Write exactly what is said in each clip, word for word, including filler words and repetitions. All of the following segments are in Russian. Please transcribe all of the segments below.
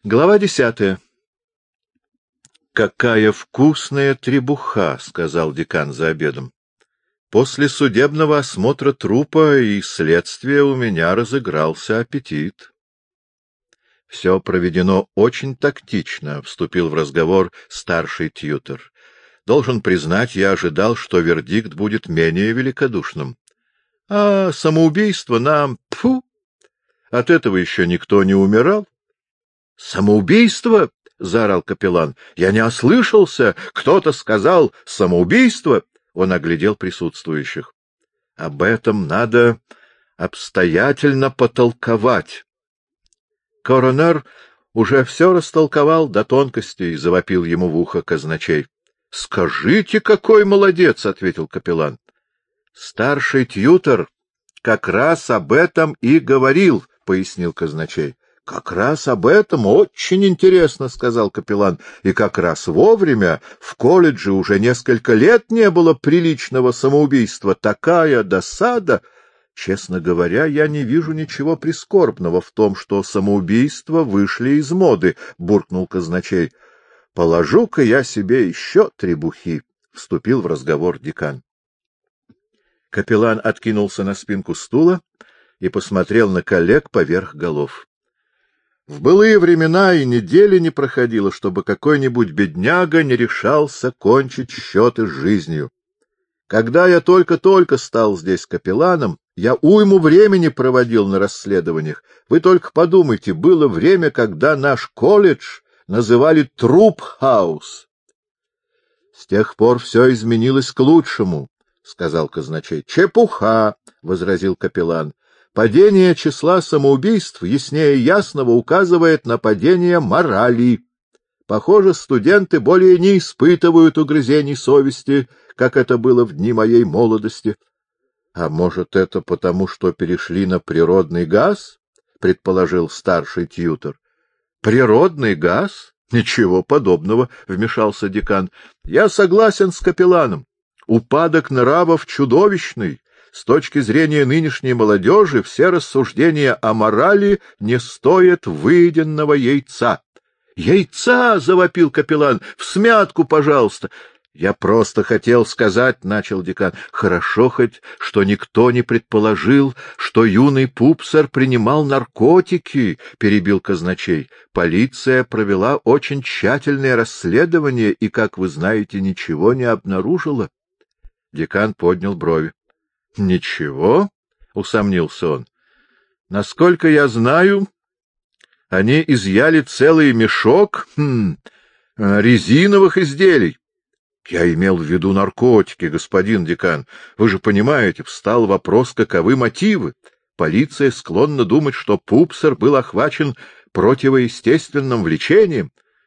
Глава десятая. «Какая вкусная требуха!» — сказал декан за обедом. «После судебного осмотра трупа и следствия у меня разыгрался аппетит». «Все проведено очень тактично», — вступил в разговор старший тьютор. «Должен признать, я ожидал, что вердикт будет менее великодушным. А самоубийство нам... Тьфу! От этого еще никто не умирал». «Самоубийство?» — заорал капеллан. — Я не ослышался! Кто-то сказал «самоубийство»! Он оглядел присутствующих. — Об этом надо обстоятельно потолковать. Коронер уже все растолковал до тонкостей, — завопил ему в ухо казначей. — Скажите, какой молодец! — ответил капеллан. — Старший тьютор как раз об этом и говорил, — пояснил казначей. — Как раз об этом очень интересно, — сказал капеллан, — и как раз вовремя. В колледже уже несколько лет не было приличного самоубийства. Такая досада! Честно говоря, я не вижу ничего прискорбного в том, что самоубийства вышли из моды, — буркнул казначей. — Положу-ка я себе еще требухи, — вступил в разговор декан. Капеллан откинулся на спинку стула и посмотрел на коллег поверх голов. В былые времена и недели не проходило, чтобы какой-нибудь бедняга не решался кончить счеты с жизнью. Когда я только-только стал здесь капелланом, я уйму времени проводил на расследованиях. Вы только подумайте, было время, когда наш колледж называли Труп-хаус. — С тех пор все изменилось к лучшему, — сказал казначей. — Чепуха! — возразил капеллан. Падение числа самоубийств яснее ясного указывает на падение морали. Похоже, студенты более не испытывают угрызений совести, как это было в дни моей молодости. — А может, это потому, что перешли на природный газ? — предположил старший тьютор. — Природный газ? Ничего подобного, — вмешался декан. — Я согласен с капелланом. Упадок нравов чудовищный. С точки зрения нынешней молодежи все рассуждения о морали не стоят выеденного яйца. — Яйца! — завопил капеллан. — Всмятку, пожалуйста! — Я просто хотел сказать, — начал декан. — Хорошо хоть, что никто не предположил, что юный пупсер принимал наркотики, — перебил казначей. Полиция провела очень тщательное расследование и, как вы знаете, ничего не обнаружила. Декан поднял брови. — Ничего? — усомнился он. — Насколько я знаю, они изъяли целый мешок хм, резиновых изделий. — Я имел в виду наркотики, господин декан. Вы же понимаете, встал вопрос, каковы мотивы. Полиция склонна думать, что пупсер был охвачен противоестественным влечением.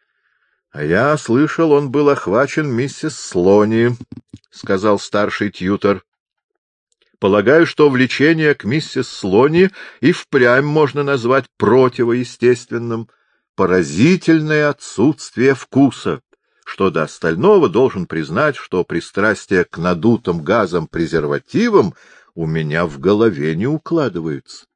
— А я слышал, он был охвачен миссис Слони, — сказал старший тьютор. Полагаю, что влечение к миссис Слони и впрямь можно назвать противоестественным. Поразительное отсутствие вкуса. Что до остального, должен признать, что пристрастие к надутым газом презервативам у меня в голове не укладывается.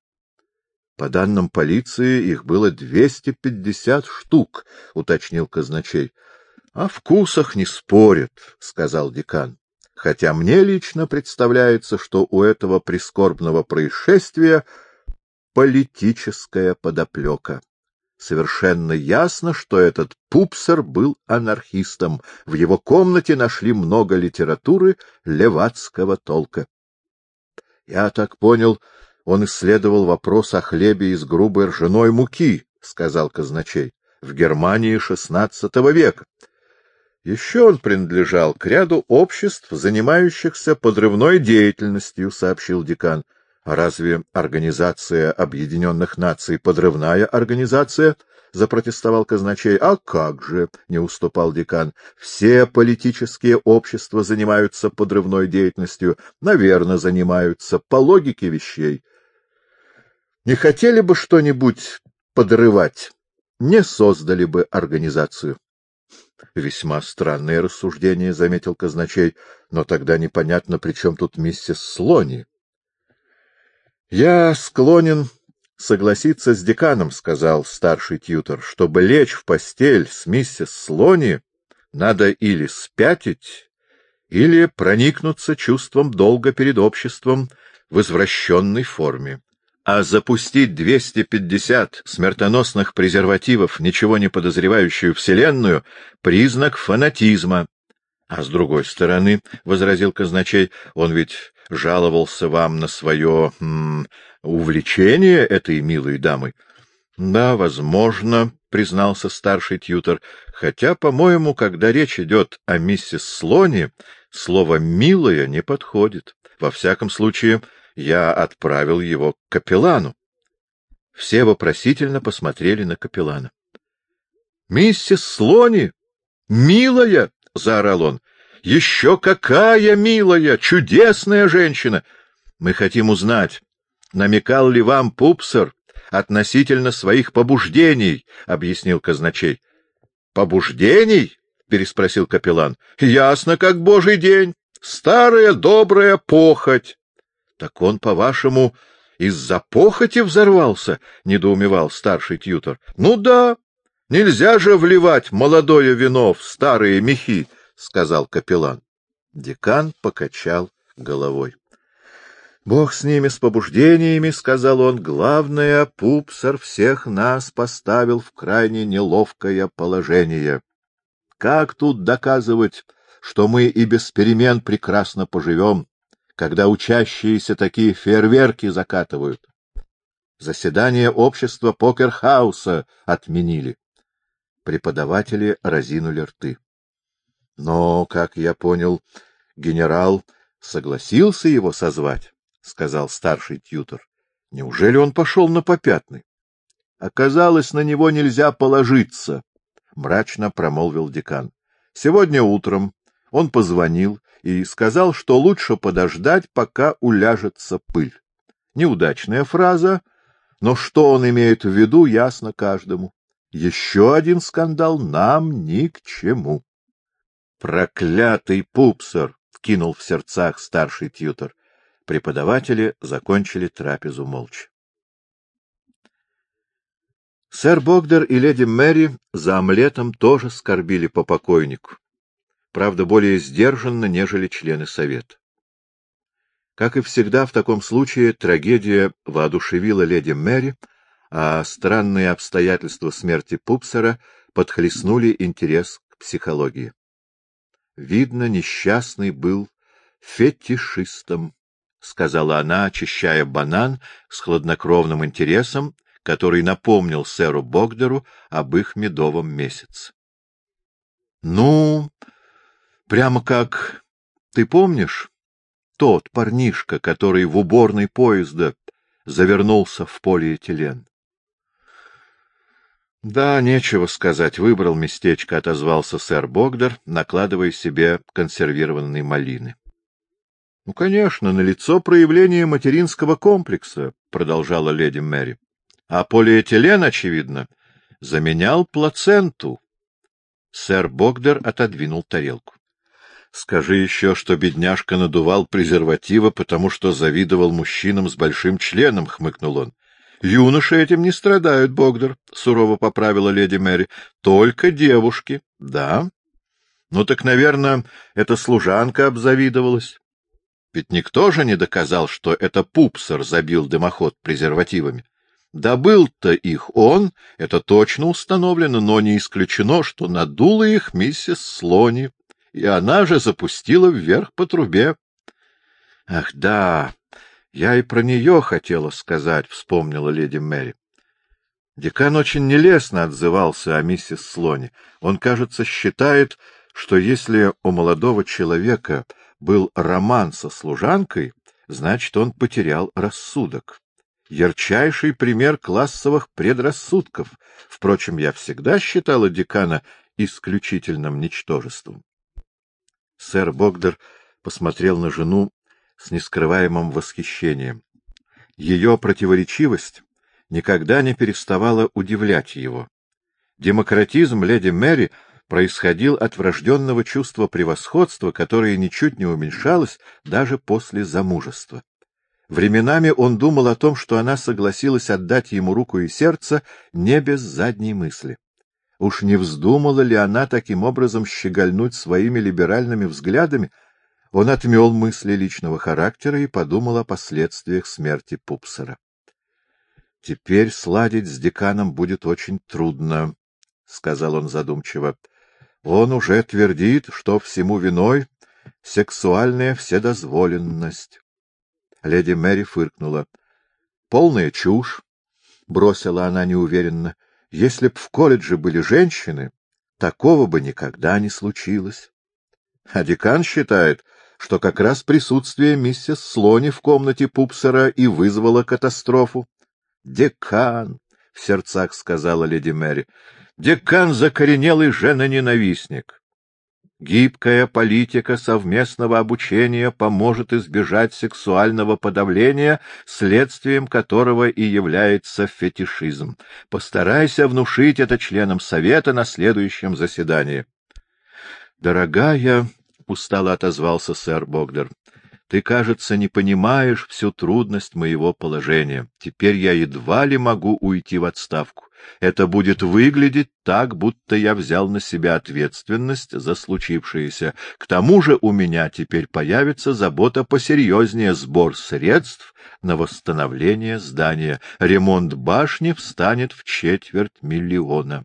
По данным полиции, их было двести пятьдесят штук, — уточнил казначей. — О вкусах не спорят, — сказал декан. Хотя мне лично представляется, что у этого прискорбного происшествия политическая подоплека. Совершенно ясно, что этот пупсер был анархистом. В его комнате нашли много литературы левацкого толка. Я так понял, он исследовал вопрос о хлебе из грубой ржаной муки, — сказал казначей, — в Германии шестнадцатого века. Еще он принадлежал к ряду обществ, занимающихся подрывной деятельностью, — сообщил декан. — А разве Организация Объединенных Наций подрывная организация? — запротестовал казначей. — А как же, — не уступал декан, — все политические общества занимаются подрывной деятельностью. Наверное, занимаются, по логике вещей. Не хотели бы что-нибудь подрывать, не создали бы организацию. — Весьма странное рассуждение, — заметил казначей, — но тогда непонятно, при чем тут миссис Слони. — Я склонен согласиться с деканом, — сказал старший тьютор. — Чтобы лечь в постель с миссис Слони, надо или спятить, или проникнуться чувством долга перед обществом в извращенной форме. А запустить двести пятьдесят смертоносных презервативов, ничего не подозревающую вселенную, — признак фанатизма. — А с другой стороны, — возразил казначей, — он ведь жаловался вам на свое м, увлечение этой милой дамой. — Да, возможно, — признался старший тьютор, — хотя, по-моему, когда речь идет о миссис Слони, слово «милая» не подходит. Во всяком случае, я отправил его к капеллану. Все вопросительно посмотрели на капеллана. — Миссис Слони? Милая? — заорал он. — Еще какая милая, чудесная женщина! Мы хотим узнать, намекал ли вам Пупсер относительно своих побуждений, — объяснил казначей. — Побуждений? — переспросил капеллан. — Ясно, как божий день. Старая добрая похоть. — Так он, по-вашему, из-за похоти взорвался? — недоумевал старший тьютор. — Ну да, нельзя же вливать молодое вино в старые мехи, — сказал капеллан. Декан покачал головой. — Бог с ними, с побуждениями, — сказал он. — Главное, Пупсер всех нас поставил в крайне неловкое положение. Как тут доказывать, что мы и без перемен прекрасно поживем, когда учащиеся такие фейерверки закатывают? Заседание общества Покерхауса отменили. Преподаватели разинули рты. Но, как я понял, генерал согласился его созвать, — сказал старший тьютор. Неужели он пошел на попятный? Оказалось, на него нельзя положиться, — мрачно промолвил декан. Сегодня утром он позвонил и сказал, что лучше подождать, пока уляжется пыль. Неудачная фраза, но что он имеет в виду, ясно каждому. Еще один скандал нам ни к чему. — Проклятый Пупсер! — кинул в сердцах старший тьютор. Преподаватели закончили трапезу молча. Сэр Богдер и леди Мэри за омлетом тоже скорбили по покойнику, правда, более сдержанно, нежели члены совета. Как и всегда в таком случае, трагедия воодушевила леди Мэри, а странные обстоятельства смерти Пупсера подхлестнули интерес к психологии. Видно, несчастный был фетишистом, — сказала она, очищая банан с хладнокровным интересом, который напомнил сэру Богдеру об их медовом месяце. — Ну, прямо как... Ты помнишь? Тот парнишка, который в уборной поезда завернулся в полиэтилен. — Да, нечего сказать, выбрал местечко, — отозвался сэр Богдер, накладывая себе консервированные малины. — Ну, конечно, налицо проявление материнского комплекса, — продолжала леди Мэри. — А полиэтилен, очевидно, заменял плаценту. Сэр Богдер отодвинул тарелку. — Скажи еще, что бедняжка надувал презервативы, потому что завидовал мужчинам с большим членом, — хмыкнул он. — Юноши этим не страдают, Богдер, — сурово поправила леди Мэри. — Только девушки. — Да? Ну так, наверное, эта служанка обзавидовалась. Ведь никто же не доказал, что это Пупсер забил дымоход презервативами. Добыл-то их он, это точно установлено, но не исключено, что надула их миссис Слони, и она же запустила вверх по трубе. — Ах, да, я и про нее хотела сказать, — вспомнила леди Мэри. Декан очень нелестно отзывался о миссис Слони. Он, кажется, считает, что если у молодого человека был роман со служанкой, значит, он потерял рассудок. Ярчайший пример классовых предрассудков. Впрочем, я всегда считала декана исключительным ничтожеством. Сэр Богдер посмотрел на жену с нескрываемым восхищением. Ее противоречивость никогда не переставала удивлять его. Демократизм леди Мэри происходил от врожденного чувства превосходства, которое ничуть не уменьшалось даже после замужества. Временами он думал о том, что она согласилась отдать ему руку и сердце не без задней мысли. Уж не вздумала ли она таким образом щегольнуть своими либеральными взглядами? Он отмел мысли личного характера и подумал о последствиях смерти Пупсера. — Теперь сладить с деканом будет очень трудно, — сказал он задумчиво. — Он уже твердит, что всему виной сексуальная вседозволенность. Леди Мэри фыркнула. — Полная чушь, — бросила она неуверенно. — Если б в колледже были женщины, такого бы никогда не случилось. А декан считает, что как раз присутствие миссис Слони в комнате Пупсера и вызвало катастрофу. — Декан, — в сердцах сказала леди Мэри, — декан — закоренелый женоненавистник. Гибкая политика совместного обучения поможет избежать сексуального подавления, следствием которого и является фетишизм. Постарайся внушить это членам совета на следующем заседании. — Дорогая, — устало отозвался сэр Богдер, — ты, кажется, не понимаешь всю трудность моего положения. Теперь я едва ли могу уйти в отставку. Это будет выглядеть так, будто я взял на себя ответственность за случившееся. К тому же у меня теперь появится забота посерьезнее — сбор средств на восстановление здания. Ремонт башни встанет в четверть миллиона.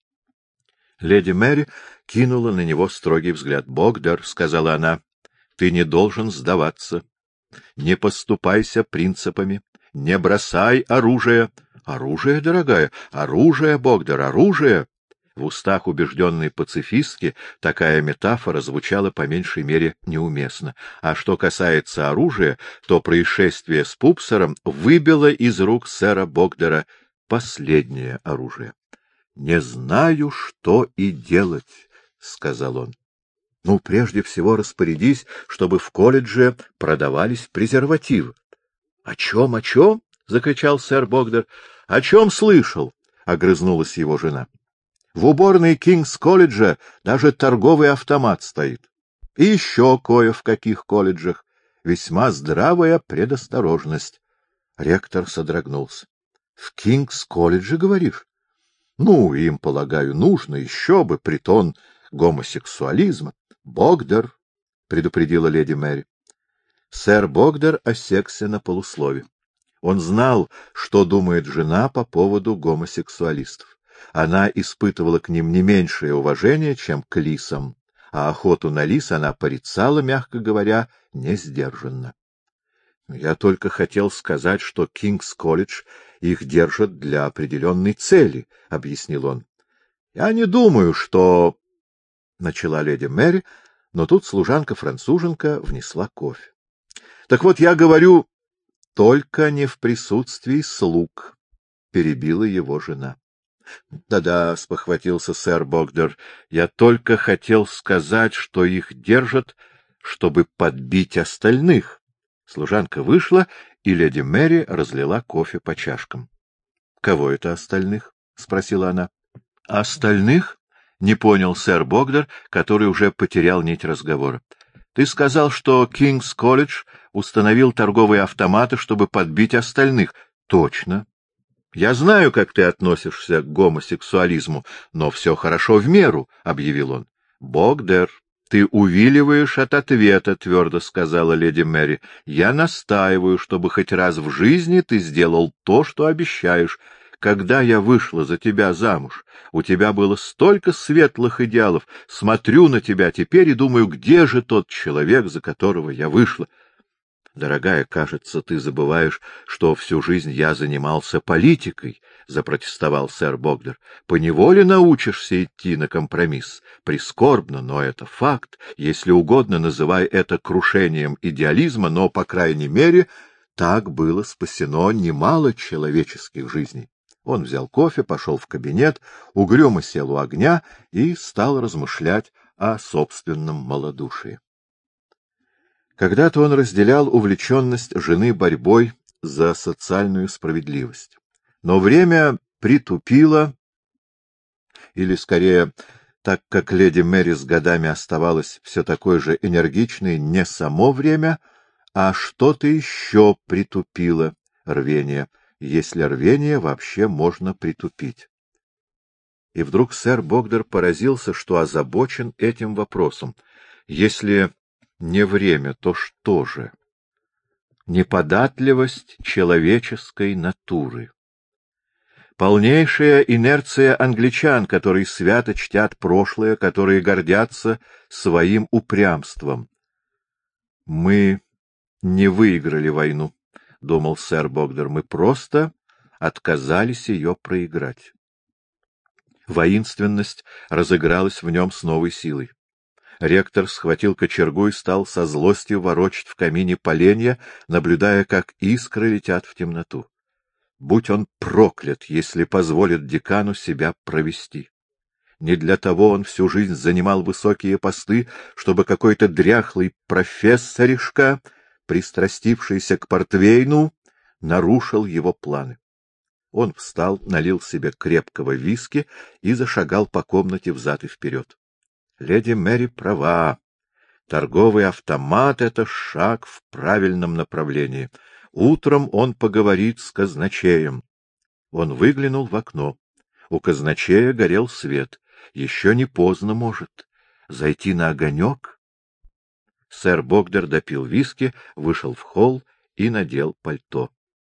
Леди Мэри кинула на него строгий взгляд. — Богдер, — сказала она, — ты не должен сдаваться. Не поступайся принципами, не бросай оружие. — Оружие, дорогая, оружие, Богдер, оружие! В устах убежденной пацифистки такая метафора звучала по меньшей мере неуместно. А что касается оружия, то происшествие с Пупсером выбило из рук сэра Богдера последнее оружие. — Не знаю, что и делать, — сказал он. — Ну, прежде всего распорядись, чтобы в колледже продавались презервативы. — О чем, о чем? — закричал сэр Богдер. — О чем слышал? — огрызнулась его жена. — В уборной Кингс-колледжа даже торговый автомат стоит. И еще кое в каких колледжах. Весьма здравая предосторожность. Ректор содрогнулся. — В Кингс-колледже, говоришь? — Ну, им, полагаю, нужно еще бы, притон гомосексуализма. — Богдер, — предупредила леди Мэри. Сэр Богдер осекся на полуслове. Он знал, что думает жена по поводу гомосексуалистов. Она испытывала к ним не меньшее уважение, чем к лисам, а охоту на лис она порицала, мягко говоря, несдержанно. — Я только хотел сказать, что Кингс-колледж их держит для определенной цели, — объяснил он. — Я не думаю, что... — начала леди Мэри, но тут служанка-француженка внесла кофе. — Так вот, я говорю, только не в присутствии слуг, — перебила его жена. Да — Да-да, — спохватился сэр Богдер, — я только хотел сказать, что их держат, чтобы подбить остальных. Служанка вышла, и леди Мэри разлила кофе по чашкам. — Кого это остальных? — спросила она. — Остальных? — не понял сэр Богдер, который уже потерял нить разговора. — Ты сказал, что Кингс-колледж установил торговые автоматы, чтобы подбить остальных. — Точно. Я знаю, как ты относишься к гомосексуализму, но все хорошо в меру, — объявил он. — Богдер, ты увиливаешь от ответа, — твердо сказала леди Мэри. — Я настаиваю, чтобы хоть раз в жизни ты сделал то, что обещаешь. Когда я вышла за тебя замуж, у тебя было столько светлых идеалов. Смотрю на тебя теперь и думаю, где же тот человек, за которого я вышла? — Дорогая, кажется, ты забываешь, что всю жизнь я занимался политикой, — запротестовал сэр Богдер. — Поневоле научишься идти на компромисс. Прискорбно, но это факт. Если угодно, называй это крушением идеализма, но, по крайней мере, так было спасено немало человеческих жизней. Он взял кофе, пошел в кабинет, угрюмо сел у огня и стал размышлять о собственном малодушии. Когда-то он разделял увлеченность жены борьбой за социальную справедливость. Но время притупило, или, скорее, так как леди Мэри с годами оставалась все такой же энергичной, не само время, А что-то еще притупило рвение, если рвение вообще можно притупить. И вдруг сэр Богдер поразился, что озабочен этим вопросом. Если не время, то что же? Неподатливость человеческой натуры. Полнейшая инерция англичан, которые свято чтят прошлое, которые гордятся своим упрямством. Мы не выиграли войну, — думал сэр Богдер, — мы просто отказались ее проиграть. Воинственность разыгралась в нем с новой силой. Ректор схватил кочергу и стал со злостью ворочать в камине поленья, наблюдая, как искры летят в темноту. Будь он проклят, если позволит декану себя провести. Не для того он всю жизнь занимал высокие посты, чтобы какой-то дряхлый профессоришка, пристрастившийся к портвейну, нарушил его планы. Он встал, налил себе крепкого виски и зашагал по комнате взад и вперед. Леди Мэри права. Торговый автомат — это шаг в правильном направлении. Утром он поговорит с казначеем. Он выглянул в окно. У казначея горел свет. Еще не поздно, может. Зайти на огонек? Сэр Богдер допил виски, вышел в холл и надел пальто.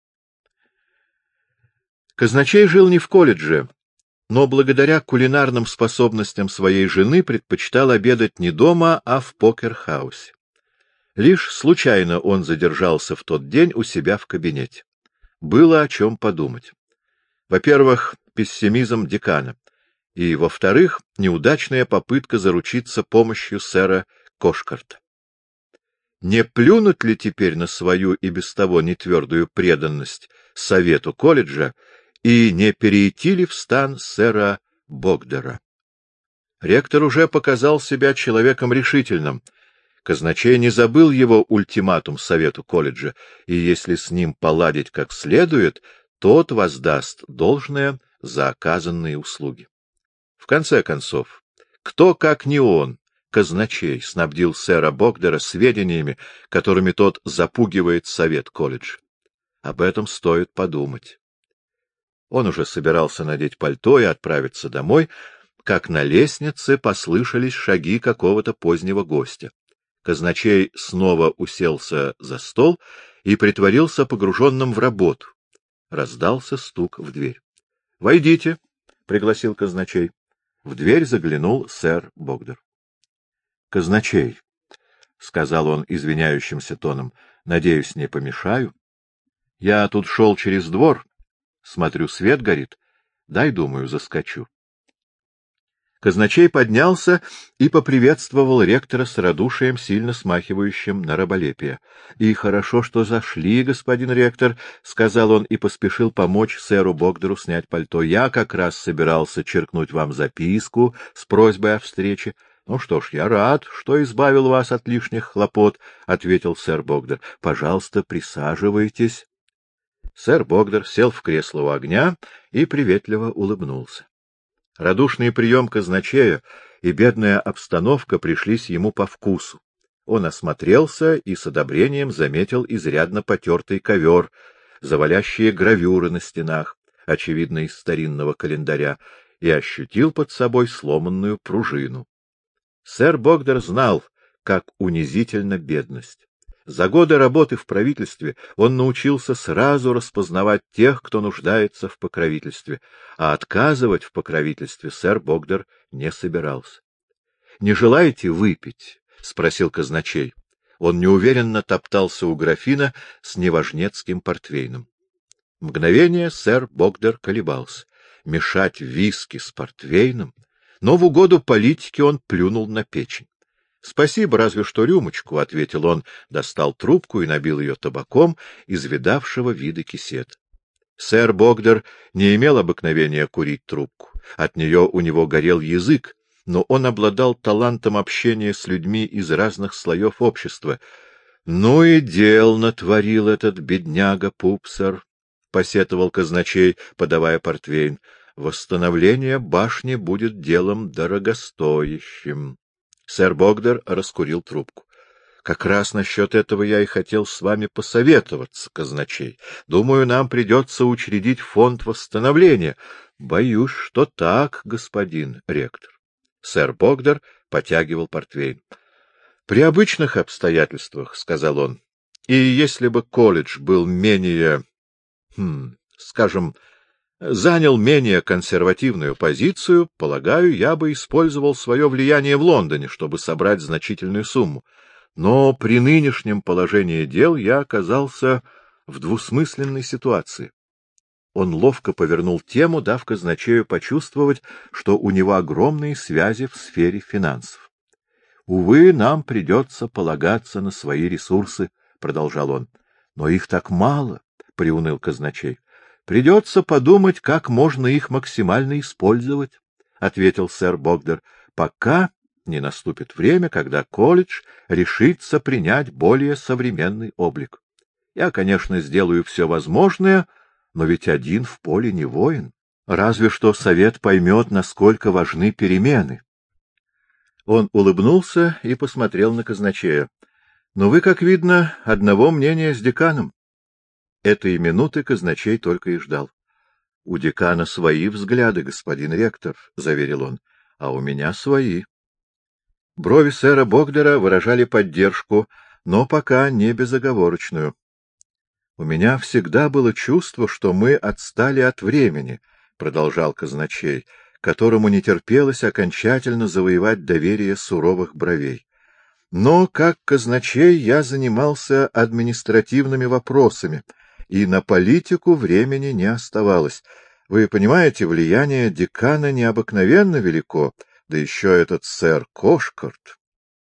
Казначей жил не в колледже, но благодаря кулинарным способностям своей жены предпочитал обедать не дома, а в покер-хаусе. Лишь случайно он задержался в тот день у себя в кабинете. Было о чем подумать. Во-первых, пессимизм декана, и, во-вторых, неудачная попытка заручиться помощью сэра Кошкарта. Не плюнуть ли теперь на свою и без того нетвердую преданность совету колледжа и не перейти ли в стан сэра Богдера? Ректор уже показал себя человеком решительным. Казначей не забыл его ультиматум совету колледжа, и если с ним поладить как следует, тот воздаст должное за оказанные услуги. В конце концов, кто, как не он, казначей, снабдил сэра Богдера сведениями, которыми тот запугивает совет колледжа? Об этом стоит подумать. Он уже собирался надеть пальто и отправиться домой, как на лестнице послышались шаги какого-то позднего гостя. Казначей снова уселся за стол и притворился погруженным в работу. Раздался стук в дверь. — Войдите, — пригласил казначей. В дверь заглянул сэр Богдер. — Казначей, — сказал он извиняющимся тоном, — надеюсь, не помешаю. Я тут шел через двор, смотрю, свет горит. Дай, думаю, заскочу. Казначей поднялся и поприветствовал ректора с радушием, сильно смахивающим на раболепие. — И хорошо, что зашли, господин ректор, — сказал он и поспешил помочь сэру Богдеру снять пальто. — Я как раз собирался черкнуть вам записку с просьбой о встрече. — Ну что ж, я рад, что избавил вас от лишних хлопот, — ответил сэр Богдер. — Пожалуйста, присаживайтесь. Сэр Богдер сел в кресло у огня и приветливо улыбнулся. Радушный прием казначея и бедная обстановка пришлись ему по вкусу. Он осмотрелся и с одобрением заметил изрядно потертый ковер, завалящие гравюры на стенах, очевидно, из старинного календаря, и ощутил под собой сломанную пружину. Сэр Богдер знал, как унизительна бедность. За годы работы в правительстве он научился сразу распознавать тех, кто нуждается в покровительстве, а отказывать в покровительстве сэр Богдер не собирался. — Не желаете выпить? — спросил казначей. Он неуверенно топтался у графина с неважнецким портвейном. Мгновение сэр Богдер колебался. Мешать виски с портвейном? Но в угоду политике он плюнул на печень. — Спасибо, разве что рюмочку, — ответил он, достал трубку и набил ее табаком из видавшего вида кисета. Сэр Богдер не имел обыкновения курить трубку. От нее у него горел язык, но он обладал талантом общения с людьми из разных слоев общества. — Ну и дел натворил этот бедняга Пупсер, — посетовал казначей, подавая портвейн. — Восстановление башни будет делом дорогостоящим. Сэр Богдер раскурил трубку. Как раз насчет этого я и хотел с вами посоветоваться, казначей. Думаю, нам придется учредить фонд восстановления. Боюсь, что так, господин ректор. Сэр Богдар потягивал портвейн. При обычных обстоятельствах, — сказал он, — и если бы колледж был менее, хм, скажем, занял менее консервативную позицию, полагаю, я бы использовал свое влияние в Лондоне, чтобы собрать значительную сумму. Но при нынешнем положении дел я оказался в двусмысленной ситуации. Он ловко повернул тему, дав казначею почувствовать, что у него огромные связи в сфере финансов. «Увы, нам придется полагаться на свои ресурсы», — продолжал он. «Но их так мало», — приуныл казначей. «Придется подумать, как можно их максимально использовать», — ответил сэр Богдар, — «пока не наступит время, когда колледж решится принять более современный облик. Я, конечно, сделаю все возможное, но ведь один в поле не воин. Разве что совет поймет, насколько важны перемены». Он улыбнулся и посмотрел на казначея. — Но вы, как видно, одного мнения с деканом. Этой минуты казначей только и ждал. — У декана свои взгляды, господин ректор, — заверил он, — а у меня свои. Брови сэра Богдера выражали поддержку, но пока не безоговорочную. — У меня всегда было чувство, что мы отстали от времени, — продолжал казначей, которому не терпелось окончательно завоевать доверие суровых бровей. Но, как казначей, я занимался административными вопросами, и на политику времени не оставалось. Вы понимаете, влияние декана необыкновенно велико, да еще этот сэр Кошкарт.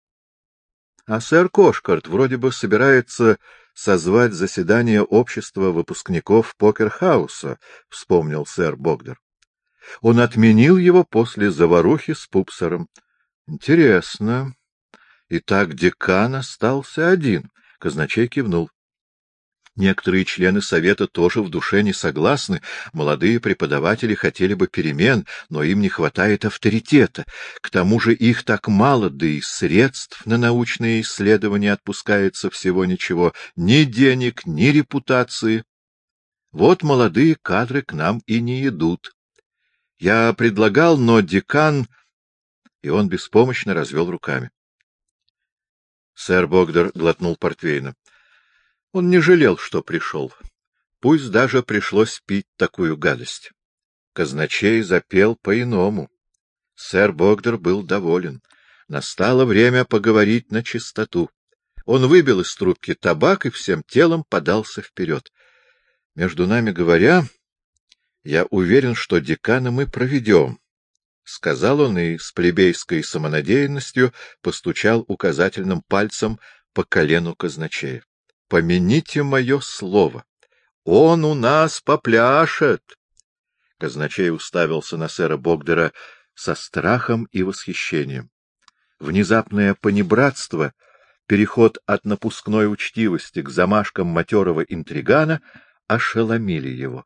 А сэр Кошкарт вроде бы собирается созвать заседание общества выпускников Покерхауса, — вспомнил сэр Богдар. Он отменил его после заварухи с Пупсером. Интересно. Итак, декан остался один. Казначей кивнул. Некоторые члены совета тоже в душе не согласны. Молодые преподаватели хотели бы перемен, но им не хватает авторитета. К тому же их так мало, да и средств на научные исследования отпускается всего ничего. Ни денег, ни репутации. Вот молодые кадры к нам и не идут. Я предлагал, но декан... И он беспомощно развел руками. Сэр Богдар глотнул портвейна. Он не жалел, что пришел. Пусть даже пришлось пить такую гадость. Казначей запел по-иному. Сэр Богдар был доволен. Настало время поговорить на чистоту. Он выбил из трубки табак и всем телом подался вперед. Между нами говоря... Я уверен, что декана мы проведем, — сказал он и с плебейской самонадеянностью постучал указательным пальцем по колену казначея. — Помяните мое слово. Он у нас попляшет. Казначей уставился на сэра Богдера со страхом и восхищением. Внезапное понебратство, переход от напускной учтивости к замашкам матерого интригана ошеломили его.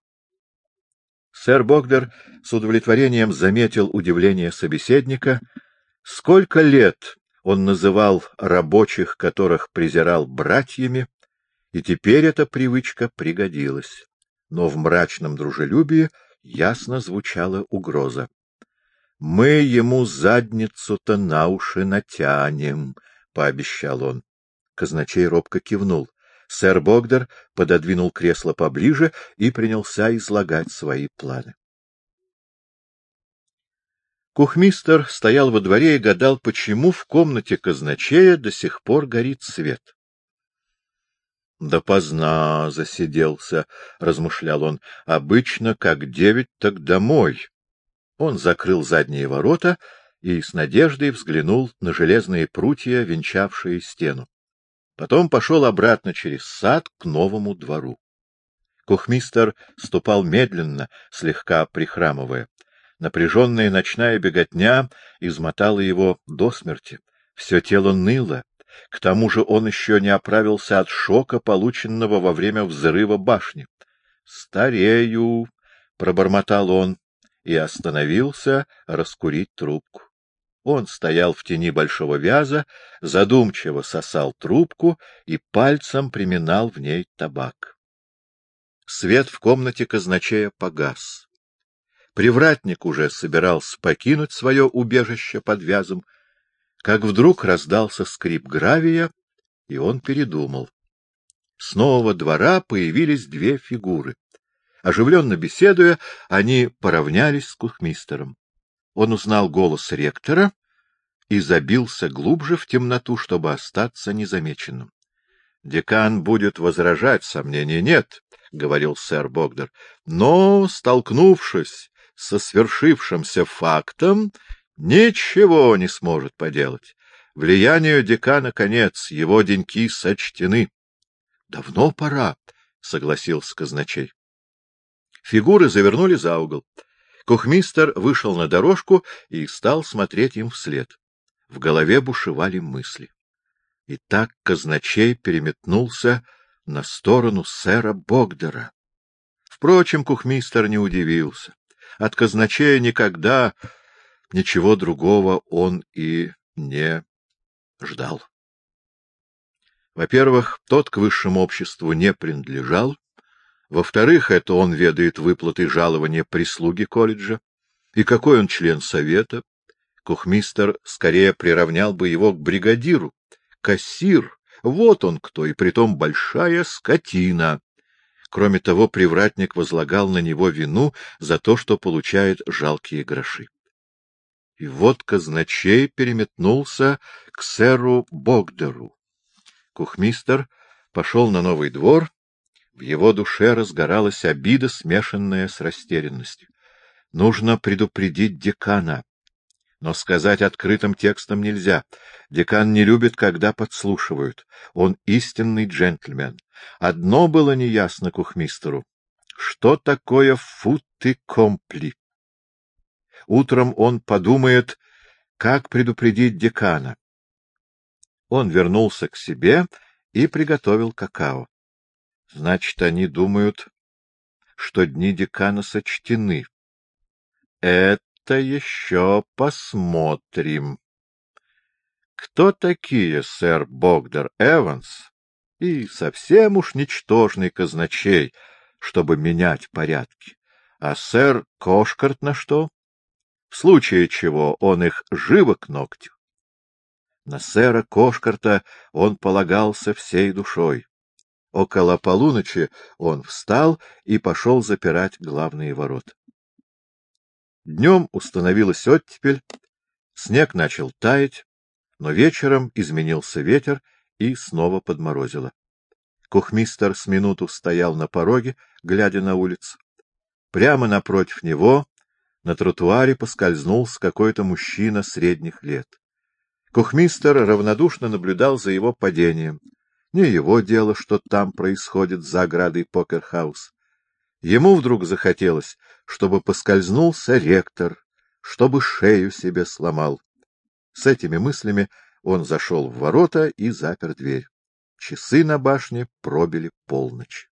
Сэр Богдар с удовлетворением заметил удивление собеседника. Сколько лет он называл рабочих, которых презирал, братьями, и теперь эта привычка пригодилась. Но в мрачном дружелюбии ясно звучала угроза. — Мы ему задницу-то на уши натянем, — пообещал он. Казначей робко кивнул. Сэр Богдар пододвинул кресло поближе и принялся излагать свои планы. Кухмистер стоял во дворе и гадал, почему в комнате казначея до сих пор горит свет. — Допоздна засиделся, — размышлял он, — обычно как девять, так домой. Он закрыл задние ворота и с надеждой взглянул на железные прутья, венчавшие стену. Потом пошел обратно через сад к новому двору. Кухмистер ступал медленно, слегка прихрамывая. Напряженная ночная беготня измотала его до смерти. Все тело ныло. К тому же он еще не оправился от шока, полученного во время взрыва башни. «Старею!» — пробормотал он и остановился раскурить трубку. Он стоял в тени большого вяза, задумчиво сосал трубку и пальцем приминал в ней табак. Свет в комнате казначея погас. Привратник уже собирался покинуть свое убежище под вязом, как вдруг раздался скрип гравия, и он передумал. С нового двора появились две фигуры. Оживленно беседуя, они поравнялись с кухмистером. Он узнал голос ректора и забился глубже в темноту, чтобы остаться незамеченным. — Декан будет возражать, сомнений нет, — говорил сэр Богдер, — но, столкнувшись со свершившимся фактом, ничего не сможет поделать. Влиянию декана конец, его деньки сочтены. — Давно пора, — согласился казначей. Фигуры завернули за угол. Кухмистер вышел на дорожку и стал смотреть им вслед. В голове бушевали мысли. И так казначей переметнулся на сторону сэра Богдера. Впрочем, кухмистер не удивился. От казначея никогда ничего другого он и не ждал. Во-первых, тот к высшему обществу не принадлежал. Во-вторых, это он ведает выплатой жалования прислуги колледжа. И какой он член совета? Кухмистер скорее приравнял бы его к бригадиру. Кассир, вот он кто, и притом большая скотина. Кроме того, привратник возлагал на него вину за то, что получает жалкие гроши. И вот казначей переметнулся к сэру Богдеру. Кухмистер пошел на новый двор. В его душе разгоралась обида, смешанная с растерянностью. Нужно предупредить декана. Но сказать открытым текстом нельзя. Декан не любит, когда подслушивают. Он истинный джентльмен. Одно было неясно кухмистеру. Что такое футы компли? Утром он подумает, как предупредить декана. Он вернулся к себе и приготовил какао. Значит, они думают, что дни декана сочтены. Это еще посмотрим. Кто такие сэр Богдер Эванс и совсем уж ничтожный казначей, чтобы менять порядки? А сэр Кошкарт на что? В случае чего он их живо к ногтю. На сэра Кошкарта он полагался всей душой. Около полуночи он встал и пошел запирать главные ворота. Днем установилась оттепель, снег начал таять, но вечером изменился ветер и снова подморозило. Кухмистер с минуту стоял на пороге, глядя на улицу. Прямо напротив него на тротуаре поскользнулся какой-то мужчина средних лет. Кухмистер равнодушно наблюдал за его падением. Не его дело, что там происходит за оградой покер-хаус. Ему вдруг захотелось, чтобы поскользнулся ректор, чтобы шею себе сломал. С этими мыслями он зашел в ворота и запер дверь. Часы на башне пробили полночь.